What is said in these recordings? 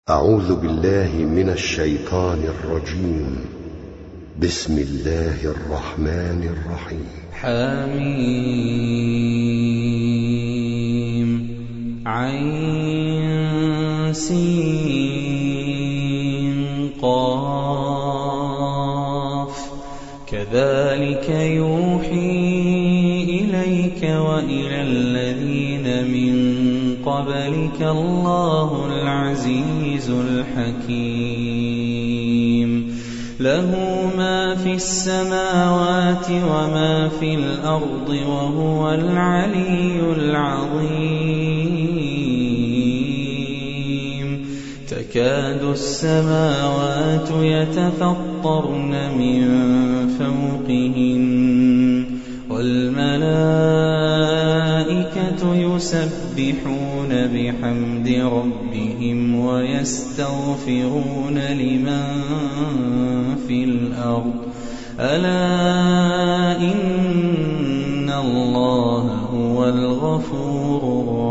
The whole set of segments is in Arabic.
أعوذ بالله من الشيطان الرجيم. بسم الله الرحمن الرحيم. حميم عين سين قاف كذلك يوحي إليك وإلى الذين من قبلك الله العزيز الحكيم. له ما في السماوات وما في الأرض وهو العلي العظيم. تكاد السماوات يتفطرن من فوقهن والملائكة يسبحون بحمد ربهم ويستغفرون لمن في الأرض ألا إن الله هو الغفور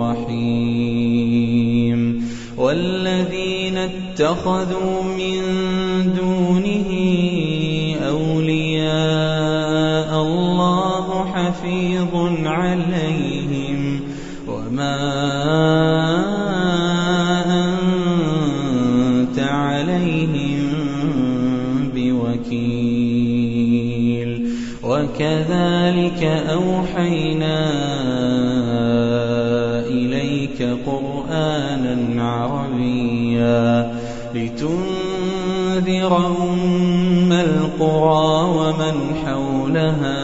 الرحيم. والذين اتخذوا من دونه أولياء الله حفيظ عليهم وما أنت عليهم بوكيل. وكذلك أوحينا إليك قرآنا عربيا لتنذر أم القرى ومن حولها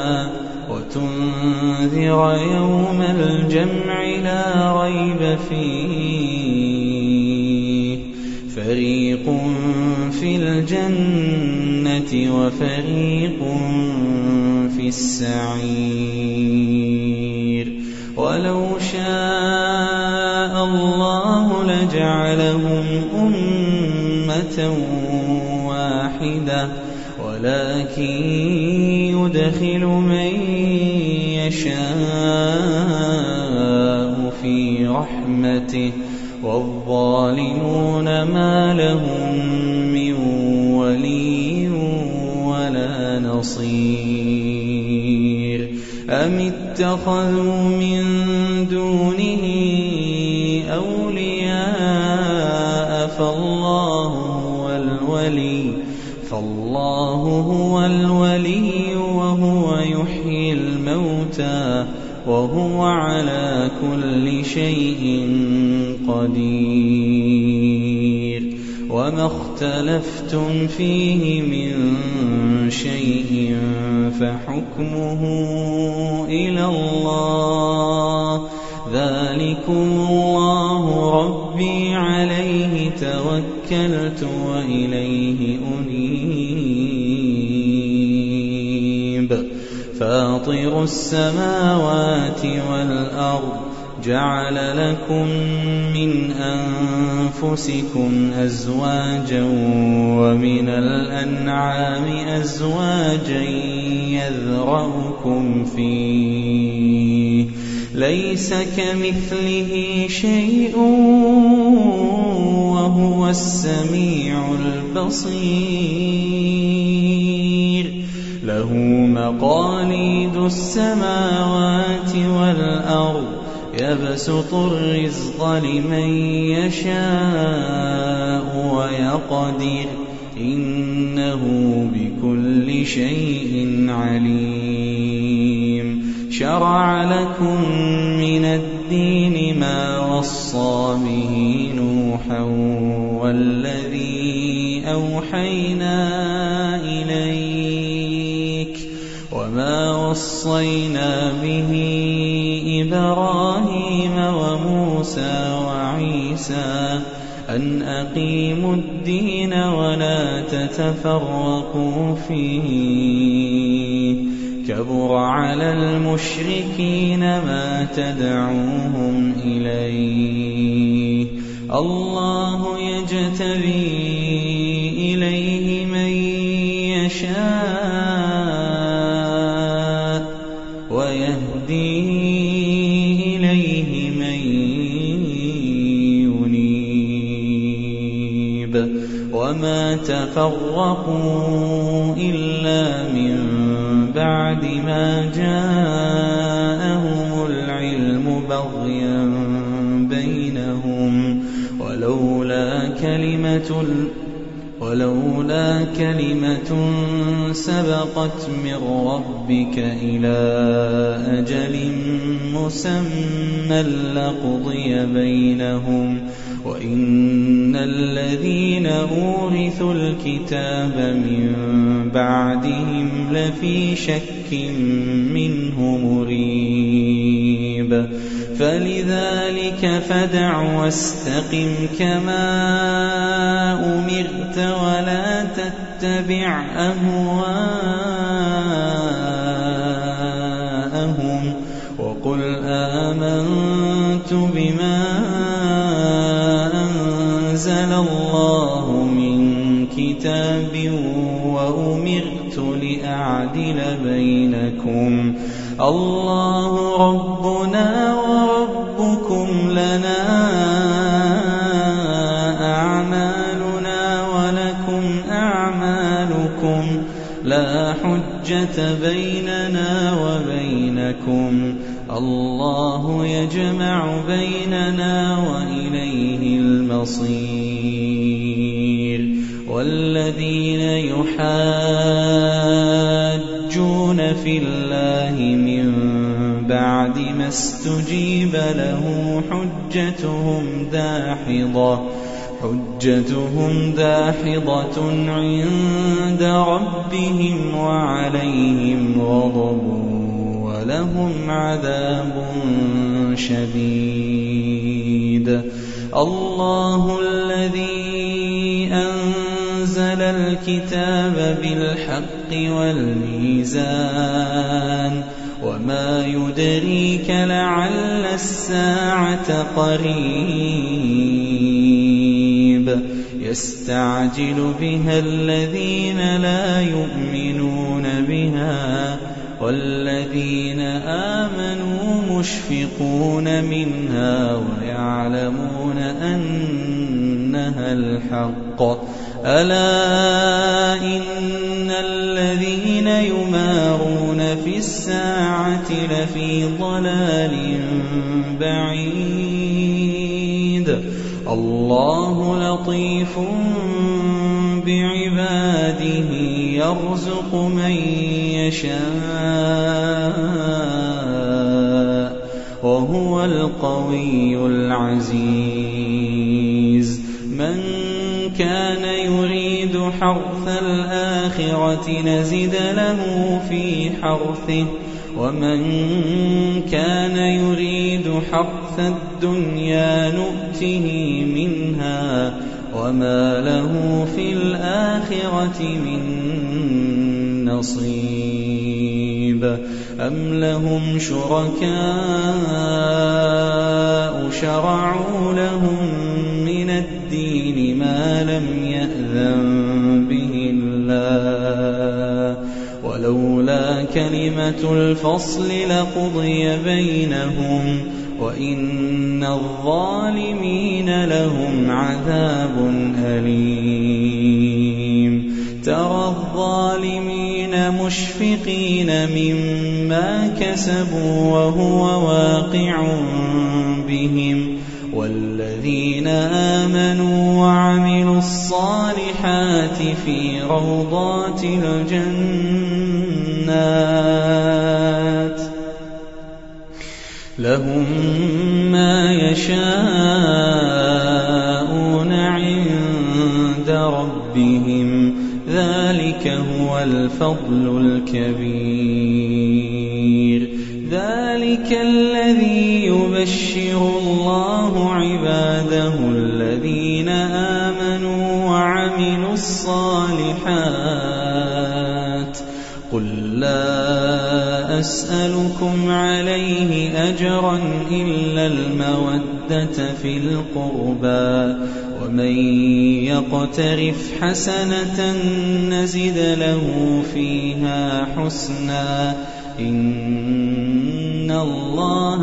وتنذر يوم الجمع لا ريب فيه فريق في الجنة وفريق في السعير. ولو شاء الله لجعلهم أمة واحدة ولكن يدخل من يشاء في رحمته والظالمون ما لهم من ولي ولا نصير. أم اتخذوا من دونه أولياء فالله هو الولي وهو يحيي الموتى وهو على كل شيء قدير. وما اختلفتم فيه من شيء فحكمه إلى الله ذلكم الله ربي عليه توكلت وإليه أنيب. فاطر السماوات والأرض جعل لكم من أنفسكم أزواجا ومن الأنعام أزواجا يذرأكم فيه ليس كمثله شيء وهو السميع البصير. له مقاليد السماوات والأرض يبسط الرزق لمن يشاء ويقدر إنه بكل شيء عليم. شرع لكم من الدين ما وصى به نوحا والذي أوحينا إليك وما وصينا به إبراهيم وموسى وعيسى أن أقيموا الدين ولا تتفرقوا فيه كبر على المشركين ما تدعوهم إليه. الله يجتبي إليه من يشاء ويهدي إليه من ينيب. وما تفرقوا إلا من بعد ما جاءهم العلم بغيا بينهم ولولا كلمة سبقت من ربك إلى أجل مسمى لقضي بينهم وإن الذين أورثوا الكتاب من بعدهم لفي شك منه مريب فلذلك فادع واستقم كما أمرت ولا تتبع أهواءهم وقل آمنت بما أنزل الله من كتاب وأمرت لأعدل بينكم الله ربنا وربكم لنا أعمالنا ولكم أعمالكم لا حجة بيننا وبينكم الله يجمع بيننا وإليه المصير والذين يحاجون في الله من بعد ما استجيب له حجتهم داحضة عند ربهم وعليهم غضب ولهم عذاب شديد الله الذي أنزل الكتاب بالحق والميزان وما يدريك لعل الساعة قريب يستعجل بها الذين لا يؤمنون بها والذين آمنوا مشفقون منها ويعلمون أنها الحق ألا إن الذين يمارون في الساعة لفي ضلال بعيد الله لطيف بعباده يرزق من يشاء وهو القوي العزيز من كان يريد حرث الآخرة نزد له في حرثه ومن كان يريد حرث الدنيا نؤته منها وما له في الآخرة من نصيب أم لهم شركاء شرعوا لهم من الدين ما لم يأذن به الله ولولا كلمة الفصل لقضي بينهم وإن الظالمين لهم عذاب أليم ترى الظالمين مشفقين مما كسبوا وهو واقع بهم والذين آمنوا وعملوا الصالحات في روضات الجنات لهم ما يشاءون عند ربهم ذلك هو الفضل الكبير ذلك الذي يبشر الله عباده الذين آمنوا وعملوا الصالحات قل لا أسألكم عليه أجرا إلا المودة في القربى ومن يقترف حسنة نزد له فيها حسنا إن الله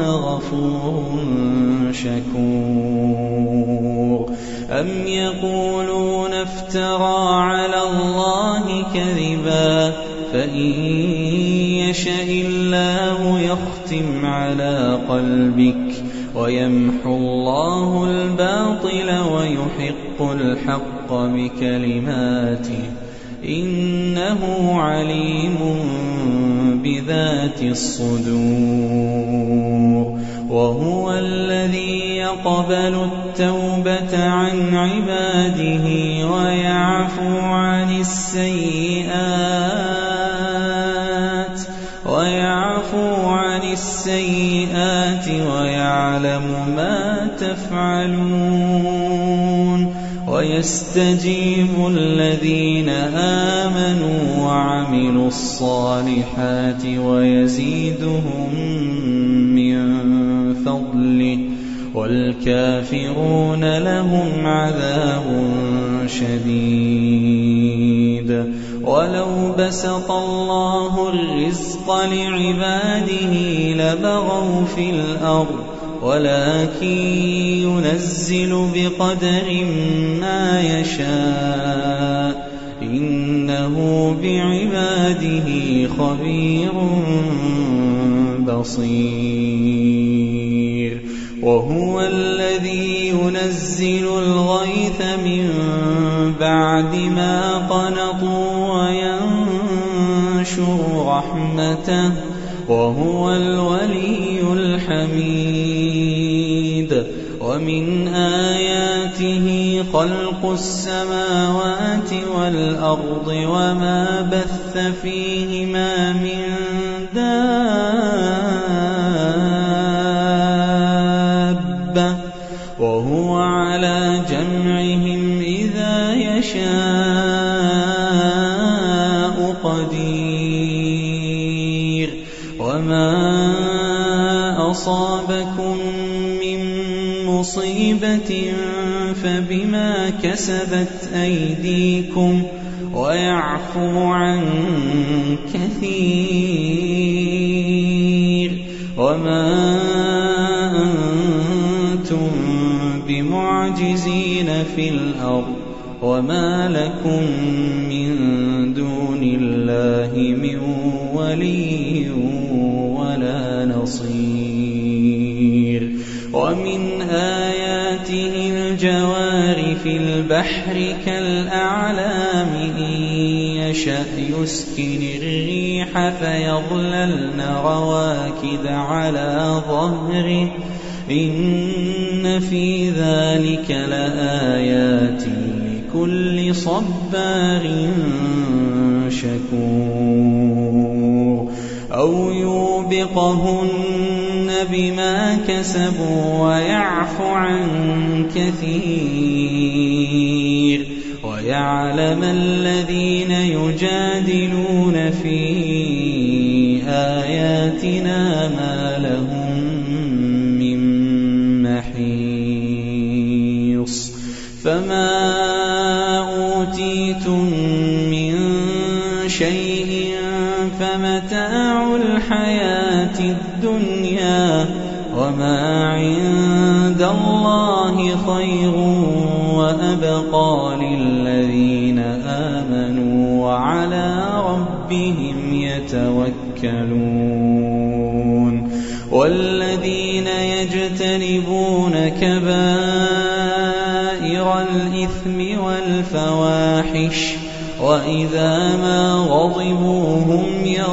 غفور شكور أم يقولون افترى على الله كذبا فإن يشأ الله يختم على قلبك ويمحو الله الباطل ويحق الحق بكلماته إنه عليم بذات الصدور وهو الذي يقبل التوبة عن عباده ويعفو عن السيئات ويعلم ما تفعلون ويستجيب الذين آمنوا وعملوا الصالحات ويزيدهم من فضله والكافرون لهم عذاب شديد ولو بسط الله الرزق لعباده لبغوا في الأرض ولكن ينزل بقدر ما يشاء إنه بعباده خبير بصير وهو الذي ينزل الغيث من بعد ما قنطوا وينشر رحمته وهو الولي الحميد ومن آياته خلق السماوات والأرض وما بث فيهما من دابة وهو على جمعهم إذا يشاء قدير وما أصابكم من مصيبة فبما كسبت أيديكم ويعفو عن كثير وما أنتم بمعجزين في الأرض وما لكم من دون الله من ولي ولا نصير ومن آياته الجوار في البحر كالأعلام إن يشأ يسكن الريح فيظللن رواكد على ظهره إن في ذلك لآيات لكل صبار شكور أو يوبقهن بما كسبوا ويعفو عن كثير ويعلم الذين يجادلون في آياتنا ما لهم من محيص فما أوتيتم من شيء فمتاع الحياة الدنيا وما عند الله خير وأبقى للذين آمنوا وعلى ربهم يتوكلون والذين يجتنبون كبائر الإثم والفواحش وإذا ما غضبوا هم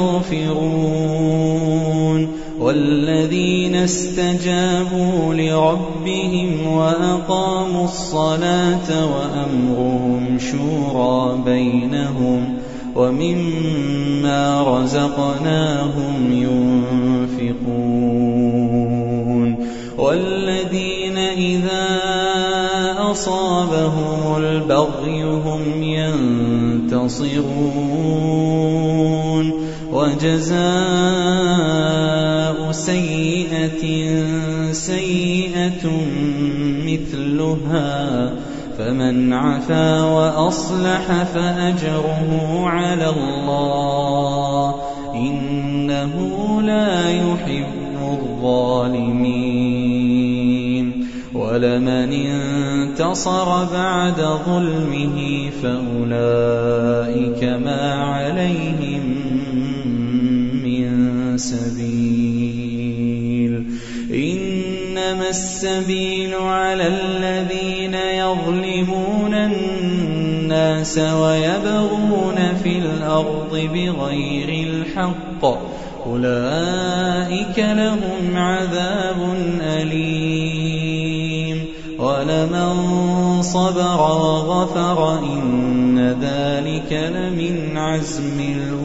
يغفرون والذين استجابوا لربهم وأقاموا الصلاة وأمرهم شورى بينهم ومما رزقناهم ينفقون والذين إذا أصابهم البغي هم ينتصرون وجزاء سيئة سيئة مثلها فمن عفا وأصلح فأجره على الله إنه لا يحب الظالمين وَلَمَنِ انتَصَرَ بَعْدَ ظُلْمِهِ فَأُولَئِكَ مَا عَلَيْهِم مِّن سَبِيلٍ إِنَّمَا السَّبِيلُ عَلَى الَّذِينَ يَظْلِمُونَ النَّاسَ وَيَبْغُونَ فِي الْأَرْضِ بِغَيْرِ الْحَقِّ أُولَئِكَ لَهُمْ عَذَابٌ أَلِيمٌ وَلَمَن صَبَرَ وَغَفَرَ إِنَّ ذَلِكَ لَمِنْ عَزْمِ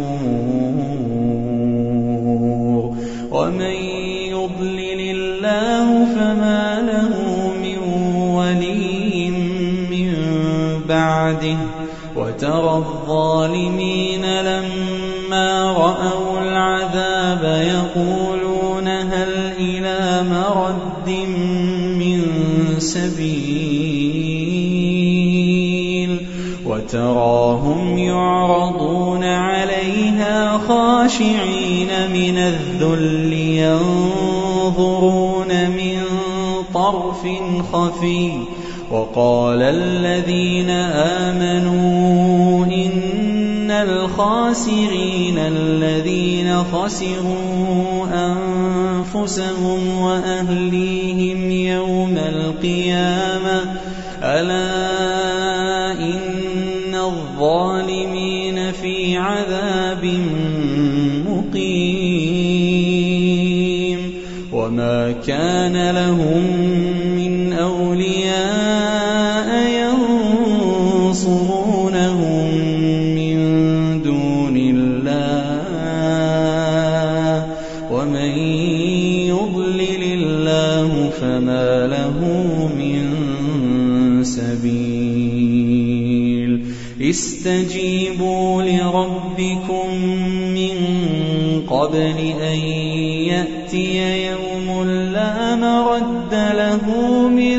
الْأُمُورِ وَمَن يُضْلِلِ اللَّهُ فَمَا لَهُ مِن وَلِيٍّ مِّن بَعْدِهِ وَتَرَى الظَّالِمِينَ لَمَّا رَأَوُا الْعَذَابَ يَقُولُونَ هَلْ إِلَىٰ مَرَدٍّ مِّن سَبِيلٍ وَتَرَاهُمْ يُعْرَضُونَ عَلَيْهَا خَاشِعِينَ مِنَ الذُّلِّ يَنظُرُونَ مِن طَرْفٍ خَفِيٍّ وَقَالَ الَّذِينَ آمَنُوا إِنَّ الْخَاسِرِينَ الَّذِينَ خَسِرُوا أَنفُسَهُمْ وَأَهْلِيهِمْ يَوْمَ الْقِيَامَةِ أَلَا إِنَّ الظَّالِمِينَ فِي عَذَابٍ مُّقِيمٍ وَمَا كَانَ لَهُم مِّنْ أَوْلِيَاءَ يَنصُرُونَهُم مِّن دُونِ اللَّهِ وَمَن يُضْلِلِ اللَّهُ فَمَا لَهُ مِن سَبِيلٍ اسْتَجِيبُوا لِرَبِّكُم مِّن قَبْلِ أَن يَأْتِيَ يَوْمٌ لَّا مَرَدَّ لَهُ مِنَ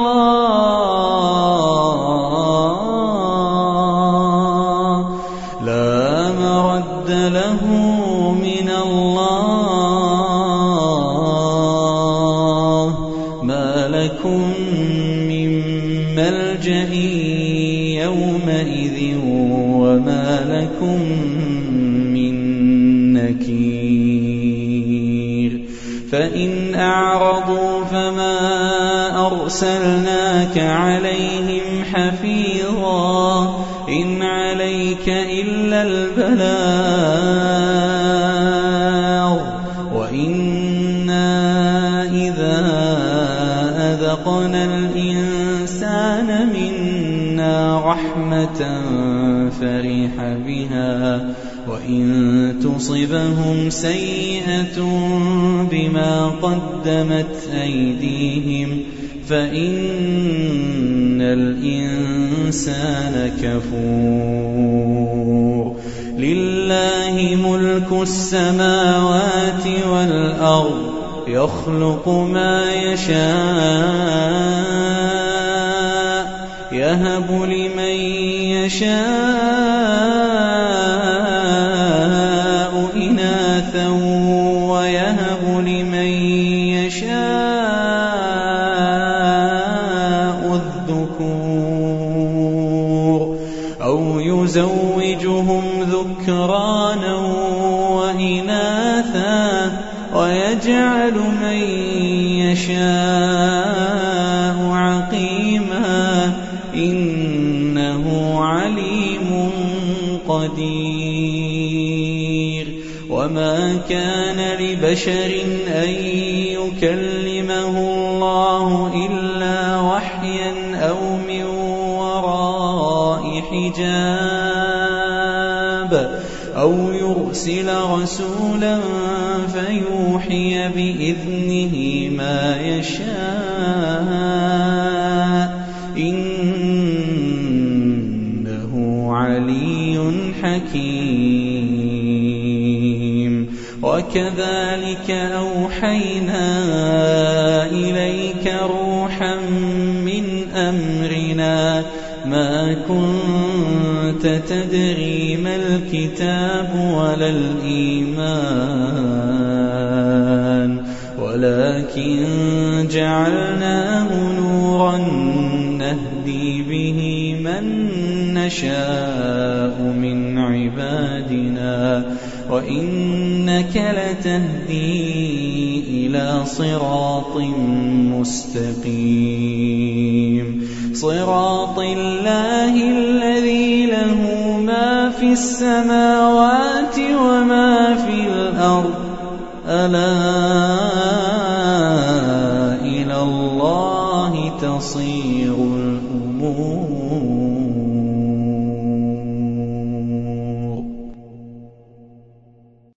اللَّهِ مَا لَكُم مِّن مَّلْجَإٍ يَوْمَئِذٍ وَمَا لَكُم مِّن نَّكِيرٍ فَإِنْ أَعْرَضُوا فَمَا أَرْسَلْنَاكَ عَلَيْهِمْ حَفِيظًا إِنْ عَلَيْكَ إِلَّا الْبَلَاغُ وَإِنَّا إِذَا أَذَقْنَا الْإِنسَانَ مِنَّا رَحْمَةً فَرِحَ بِهَا وَإِن تُصِبْهُمْ سَيِّئَةٌ بِمَا قَدَّمَتْ أَيْدِيهِمْ فَإِنَّ الْإِنسَانَ كَفُورٌ لِلَّهِ مُلْكُ السَّمَاوَاتِ وَالْأَرْضِ يَخْلُقُ مَا يَشَاءُ يَهَبُ لِمَن يَشَاءُ إِنَاثًا وَيَهَبُ لِمَن يَشَاءُ الذُّكُورَ أَوْ يُزَوِّجُهُمْ ذُكْرَانًا وَإِنَاثًا وَيَجْعَلُ مَن يَشَاءُ عَقِيمًا إِنَّهُ عَلِيمٌ قَدِيرٌ وَمَا كَانَ لِبَشَرٍ أَن يُكَلِّمَهُ اللَّهُ إِلَّا وَحْيًا أَوْ مِن وَرَاءِ حِجَابٍ أَوْ يُرْسِلَ رَسُولًا فَيُوحِيَ بِإِذْنِهِ مَا يَشَاءُ إِنَّهُ عَلِيٌّ حَكِيمٌ وَكَذَلِكَ أَوْحَيْنَا إِلَيْكَ رُوحًا مِّنْ أَمْرِنَا مَا كُنتَ تَدْرِي مَا الْكِتَابُ وَلَا الْإِيمَانُ وَلَكِن جَعَلْنَاهُ نُورًا نشاء من عبادنا وإنك لتهدي إلى صراط مستقيم صراط الله الذي له ما في السماوات وما في الأرض ألا إلى الله تصير الأمور